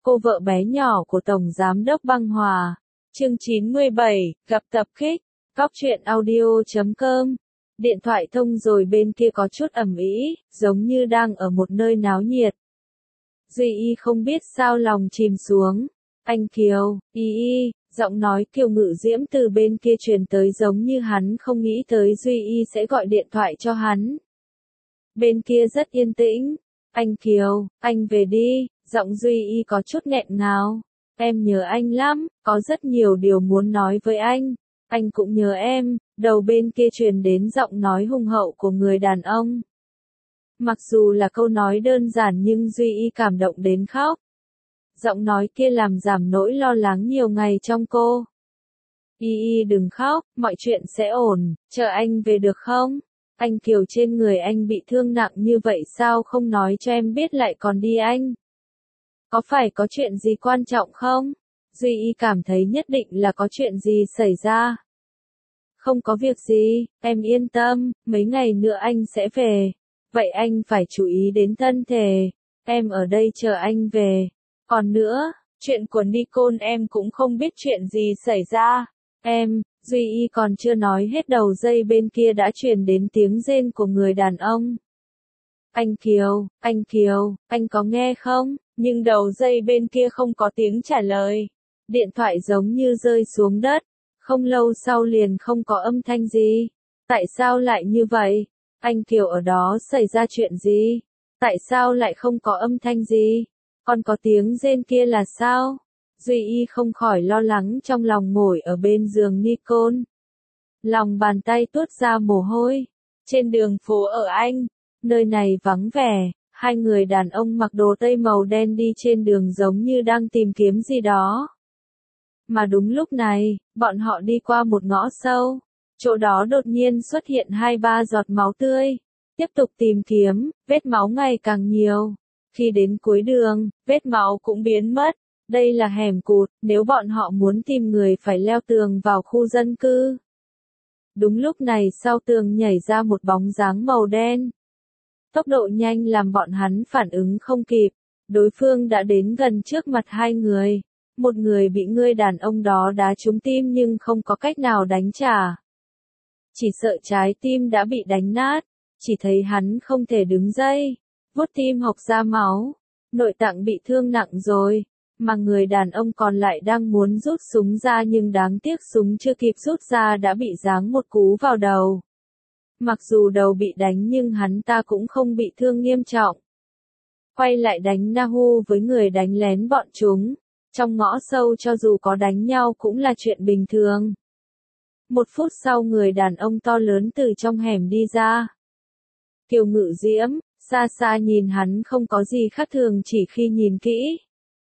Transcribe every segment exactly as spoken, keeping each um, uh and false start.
cô vợ bé nhỏ của Tổng Giám đốc Băng Hòa. Chương chín mươi bảy, gặp tập kích. Cóc truyện audio chấm com. Điện thoại thông rồi bên kia có chút ầm ĩ, giống như đang ở một nơi náo nhiệt. Duy Y không biết sao lòng chìm xuống. Anh Kiều, Y Y, giọng nói Kiều Ngự Diễm từ bên kia truyền tới giống như hắn không nghĩ tới Duy Y sẽ gọi điện thoại cho hắn. Bên kia rất yên tĩnh. Anh Kiều, anh về đi, giọng Duy Y có chút nghẹn ngào. Em nhớ anh lắm, có rất nhiều điều muốn nói với anh. Anh cũng nhớ em, đầu bên kia truyền đến giọng nói hùng hậu của người đàn ông. Mặc dù là câu nói đơn giản nhưng Duy Y cảm động đến khóc. Giọng nói kia làm giảm nỗi lo lắng nhiều ngày trong cô. Y Y đừng khóc, mọi chuyện sẽ ổn, chờ anh về được không? Anh Kiều trên người anh bị thương nặng như vậy sao không nói cho em biết lại còn đi anh? Có phải có chuyện gì quan trọng không? Duy Y cảm thấy nhất định là có chuyện gì xảy ra. Không có việc gì, em yên tâm, mấy ngày nữa anh sẽ về. Vậy anh phải chú ý đến thân thể. Em ở đây chờ anh về. Còn nữa, chuyện của Nicole em cũng không biết chuyện gì xảy ra. Em, Duy Y còn chưa nói hết đầu dây bên kia đã truyền đến tiếng rên của người đàn ông. Anh Kiều, anh Kiều, anh có nghe không? Nhưng đầu dây bên kia không có tiếng trả lời. Điện thoại giống như rơi xuống đất. Không lâu sau liền không có âm thanh gì. Tại sao lại như vậy? Anh Kiều ở đó xảy ra chuyện gì? Tại sao lại không có âm thanh gì? Còn có tiếng rên kia là sao? Duy Y không khỏi lo lắng trong lòng ngồi ở bên giường Nicole. Lòng bàn tay tuốt ra mồ hôi. Trên đường phố ở Anh, nơi này vắng vẻ, hai người đàn ông mặc đồ tây màu đen đi trên đường giống như đang tìm kiếm gì đó. Mà đúng lúc này, bọn họ đi qua một ngõ sâu. Chỗ đó đột nhiên xuất hiện hai ba giọt máu tươi. Tiếp tục tìm kiếm, vết máu ngày càng nhiều. Khi đến cuối đường, vết máu cũng biến mất. Đây là hẻm cụt, nếu bọn họ muốn tìm người phải leo tường vào khu dân cư. Đúng lúc này sau tường nhảy ra một bóng dáng màu đen. Tốc độ nhanh làm bọn hắn phản ứng không kịp. Đối phương đã đến gần trước mặt hai người. Một người bị người đàn ông đó đá trúng tim nhưng không có cách nào đánh trả. Chỉ sợ trái tim đã bị đánh nát. Chỉ thấy hắn không thể đứng dậy. Vuốt tim hộc ra máu. Nội tạng bị thương nặng rồi. Mà người đàn ông còn lại đang muốn rút súng ra nhưng đáng tiếc súng chưa kịp rút ra đã bị giáng một cú vào đầu. Mặc dù đầu bị đánh nhưng hắn ta cũng không bị thương nghiêm trọng. Quay lại đánh Nahu với người đánh lén bọn chúng. Trong ngõ sâu cho dù có đánh nhau cũng là chuyện bình thường. Một phút sau người đàn ông to lớn từ trong hẻm đi ra. Kiều Ngự Diễm, xa xa nhìn hắn không có gì khác thường chỉ khi nhìn kỹ.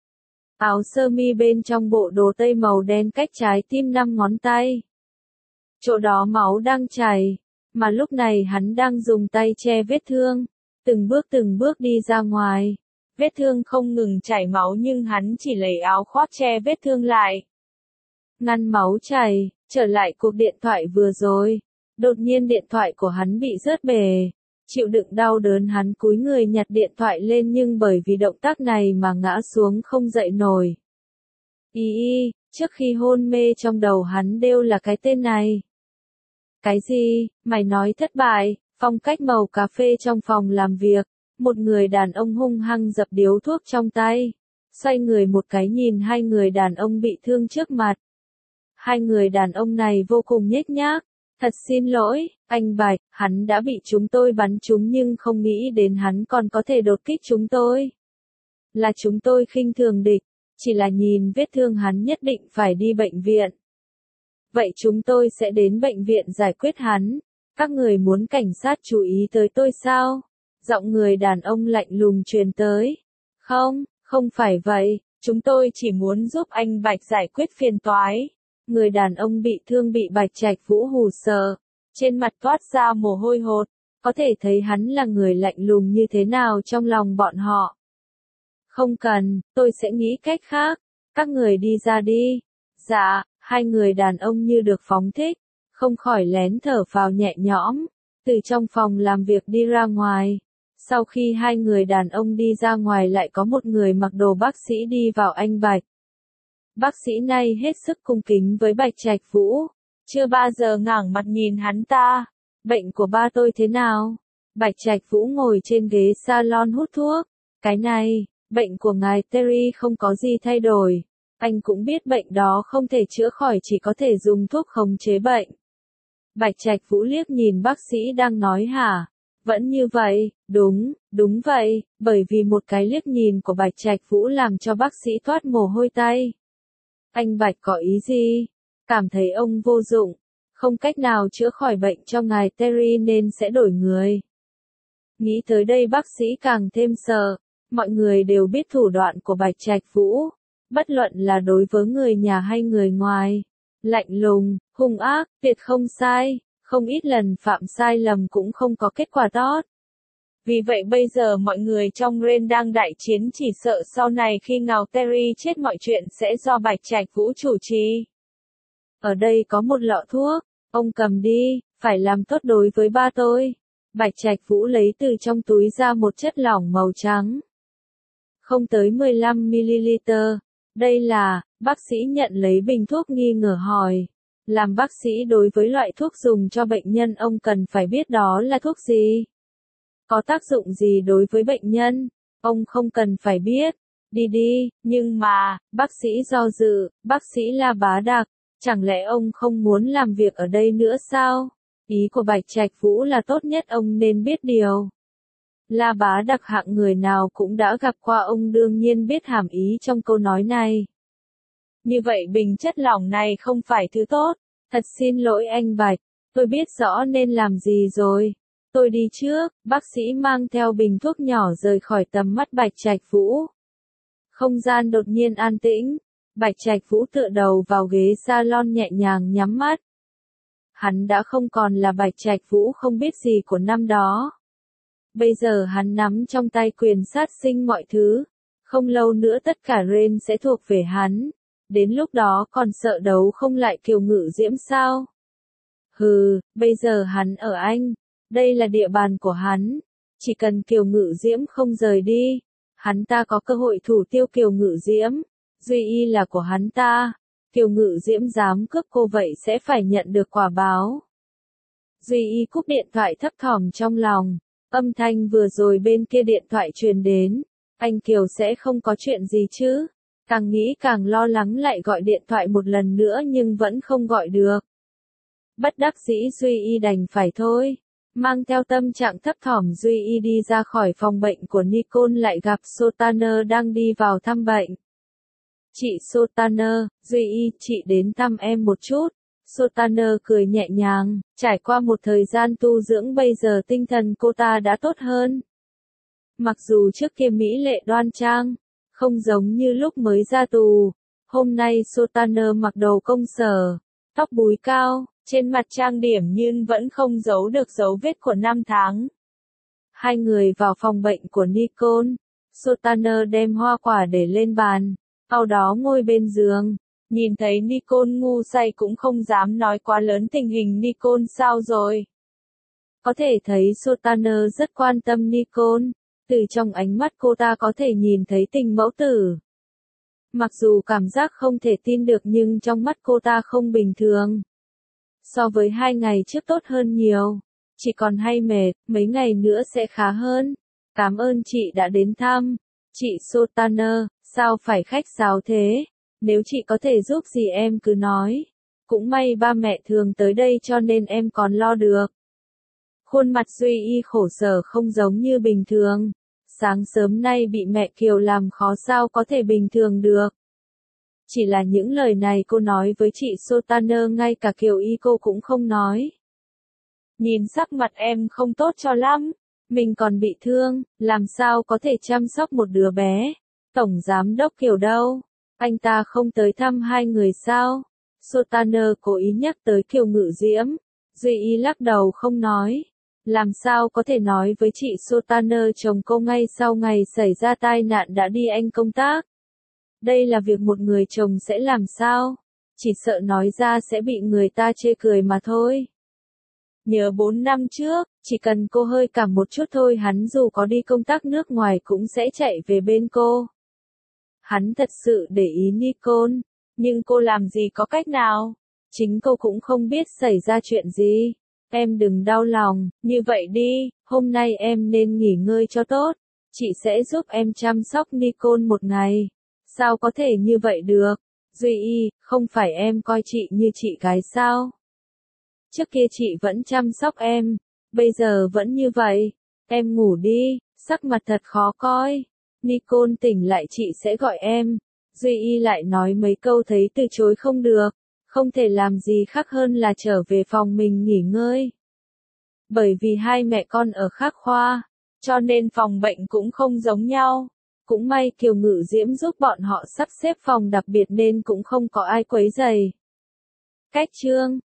Áo sơ mi bên trong bộ đồ tây màu đen cách trái tim năm ngón tay. Chỗ đó máu đang chảy, mà lúc này hắn đang dùng tay che vết thương, từng bước từng bước đi ra ngoài. Vết thương không ngừng chảy máu nhưng hắn chỉ lấy áo khoác che vết thương lại. Ngăn máu chảy, trở lại cuộc điện thoại vừa rồi. Đột nhiên điện thoại của hắn bị rớt bể. Chịu đựng đau đớn hắn cúi người nhặt điện thoại lên nhưng bởi vì động tác này mà ngã xuống không dậy nổi. Y Y, trước khi hôn mê trong đầu hắn đều là cái tên này. Cái gì, mày nói thất bại, phong cách màu cà phê trong phòng làm việc. Một người đàn ông hung hăng dập điếu thuốc trong tay. Xoay người một cái nhìn hai người đàn ông bị thương trước mặt. Hai người đàn ông này vô cùng nhếch nhác. Thật xin lỗi, anh Bạch, hắn đã bị chúng tôi bắn trúng nhưng không nghĩ đến hắn còn có thể đột kích chúng tôi. Là chúng tôi khinh thường địch, chỉ là nhìn vết thương hắn nhất định phải đi bệnh viện. Vậy chúng tôi sẽ đến bệnh viện giải quyết hắn. Các người muốn cảnh sát chú ý tới tôi sao? Giọng người đàn ông lạnh lùng truyền tới. Không, không phải vậy, chúng tôi chỉ muốn giúp anh Bạch giải quyết phiền toái. Người đàn ông bị thương bị Bạch Trạch Vũ hù sợ, trên mặt toát ra mồ hôi hột, có thể thấy hắn là người lạnh lùng như thế nào trong lòng bọn họ. Không cần, tôi sẽ nghĩ cách khác, các người đi ra đi. Dạ, hai người đàn ông như được phóng thích, không khỏi lén thở phào nhẹ nhõm, từ trong phòng làm việc đi ra ngoài. Sau khi hai người đàn ông đi ra ngoài lại có một người mặc đồ bác sĩ đi vào anh Bạch. Bác sĩ này hết sức cung kính với Bạch Trạch Vũ, chưa bao giờ ngẩng mặt nhìn hắn ta. Bệnh của ba tôi thế nào? Bạch Trạch Vũ ngồi trên ghế salon hút thuốc. Cái này, bệnh của ngài Terry không có gì thay đổi. Anh cũng biết bệnh đó không thể chữa khỏi, chỉ có thể dùng thuốc khống chế bệnh. Bạch Trạch Vũ liếc nhìn bác sĩ đang nói hả? Vẫn như vậy, đúng, đúng vậy, bởi vì một cái liếc nhìn của Bạch Trạch Vũ làm cho bác sĩ toát mồ hôi tay. Anh Bạch có ý gì? Cảm thấy ông vô dụng, không cách nào chữa khỏi bệnh cho ngài Terry nên sẽ đổi người. Nghĩ tới đây bác sĩ càng thêm sợ, mọi người đều biết thủ đoạn của Bạch Trạch Vũ, bất luận là đối với người nhà hay người ngoài. Lạnh lùng, hung ác, tuyệt không sai, không ít lần phạm sai lầm cũng không có kết quả tốt. Vì vậy bây giờ mọi người trong Ren đang đại chiến, chỉ sợ sau này khi ngài Terry chết mọi chuyện sẽ do Bạch Trạch Vũ chủ trì. Ở đây có một lọ thuốc, ông cầm đi, phải làm tốt đối với ba tôi. Bạch Trạch Vũ lấy từ trong túi ra một chất lỏng màu trắng. Không tới mười lăm mi-li-lít. Đây là, bác sĩ nhận lấy bình thuốc nghi ngờ hỏi. Làm bác sĩ đối với loại thuốc dùng cho bệnh nhân ông cần phải biết đó là thuốc gì. Có tác dụng gì đối với bệnh nhân, ông không cần phải biết. Đi đi, nhưng mà, bác sĩ do dự, bác sĩ La Bá Đặc, chẳng lẽ ông không muốn làm việc ở đây nữa sao? Ý của Bạch Trạch Vũ là tốt nhất ông nên biết điều. La Bá Đặc hạng người nào cũng đã gặp qua, ông đương nhiên biết hàm ý trong câu nói này. Như vậy bình chất lỏng này không phải thứ tốt. Thật xin lỗi anh Bạch, tôi biết rõ nên làm gì rồi. Tôi đi trước. Bác sĩ mang theo bình thuốc nhỏ rời khỏi tầm mắt Bạch Trạch Vũ. Không gian đột nhiên an tĩnh. Bạch Trạch Vũ tựa đầu vào ghế salon nhẹ nhàng nhắm mắt. Hắn đã không còn là Bạch Trạch Vũ không biết gì của năm đó. Bây giờ hắn nắm trong tay quyền sát sinh mọi thứ. Không lâu nữa tất cả Ren sẽ thuộc về hắn. Đến lúc đó còn sợ đấu không lại Kiều Ngự Diễm sao? Hừ, bây giờ hắn ở Anh. Đây là địa bàn của hắn. Chỉ cần Kiều Ngự Diễm không rời đi, hắn ta có cơ hội thủ tiêu Kiều Ngự Diễm. Duy y là của hắn ta. Kiều Ngự Diễm dám cướp cô vậy sẽ phải nhận được quả báo. Duy y cúp điện thoại thấp thỏm trong lòng. Âm thanh vừa rồi bên kia điện thoại truyền đến. Anh Kiều sẽ không có chuyện gì chứ? Càng nghĩ càng lo lắng, lại gọi điện thoại một lần nữa nhưng vẫn không gọi được. Bất đắc dĩ Duy y đành phải thôi. Mang theo tâm trạng thấp thỏm Duy y đi ra khỏi phòng bệnh của Nicole, lại gặp Sotaner đang đi vào thăm bệnh. Chị Sotaner, Duy y, chị đến thăm em một chút. Sotaner cười nhẹ nhàng, trải qua một thời gian tu dưỡng bây giờ tinh thần cô ta đã tốt hơn. Mặc dù trước kia mỹ lệ đoan trang, không giống như lúc mới ra tù, hôm nay Sotaner mặc đồ công sở, tóc búi cao, trên mặt trang điểm nhưng vẫn không giấu được dấu vết của năm tháng. Hai người vào phòng bệnh của Nicole, Sotaner đem hoa quả để lên bàn, sau đó ngồi bên giường. Nhìn thấy Nicole ngu say cũng không dám nói quá lớn. Tình hình Nicole sao rồi? Có thể thấy Sotaner rất quan tâm Nicole. Từ trong ánh mắt cô ta có thể nhìn thấy tình mẫu tử. Mặc dù cảm giác không thể tin được nhưng trong mắt cô ta không bình thường. So với hai ngày trước tốt hơn nhiều. Chỉ còn hay mệt, mấy ngày nữa sẽ khá hơn. Cảm ơn chị đã đến thăm. Chị Sotaner, sao phải khách sáo thế? Nếu chị có thể giúp gì em cứ nói. Cũng may ba mẹ thường tới đây cho nên em còn lo được. Khuôn mặt Duy y khổ sở không giống như bình thường. Sáng sớm nay bị mẹ Kiều làm khó sao có thể bình thường được. Chỉ là những lời này cô nói với chị Sotaner, ngay cả Kiều y cô cũng không nói. Nhìn sắc mặt em không tốt cho lắm. Mình còn bị thương, làm sao có thể chăm sóc một đứa bé. Tổng giám đốc Kiều đâu? Anh ta không tới thăm hai người sao? Sotaner cố ý nhắc tới Kiều Ngự Diễm. Duy y lắc đầu không nói. Làm sao có thể nói với chị Sotaner, chồng cô ngay sau ngày xảy ra tai nạn đã đi Anh công tác. Đây là việc một người chồng sẽ làm sao? Chỉ sợ nói ra sẽ bị người ta chê cười mà thôi. Nhớ bốn năm trước, Chỉ cần cô hơi cảm một chút thôi hắn dù có đi công tác nước ngoài cũng sẽ chạy về bên cô. Hắn thật sự để ý Nicole, nhưng cô làm gì có cách nào? Chính cô cũng không biết xảy ra chuyện gì. Em đừng đau lòng, như vậy đi, hôm nay em nên nghỉ ngơi cho tốt. Chị sẽ giúp em chăm sóc Nicole một ngày. Sao có thể như vậy được? Duy Y, không phải em coi chị như chị gái sao? Trước kia chị vẫn chăm sóc em, bây giờ vẫn như vậy. Em ngủ đi, sắc mặt thật khó coi. Nicole tỉnh lại chị sẽ gọi em. Duy Y lại nói mấy câu thấy từ chối không được. Không thể làm gì khác hơn là trở về phòng mình nghỉ ngơi. Bởi vì hai mẹ con ở khác khoa, cho nên phòng bệnh cũng không giống nhau. Cũng may Kiều Ngự Diễm giúp bọn họ sắp xếp phòng đặc biệt nên cũng không có ai quấy rầy. Cách chương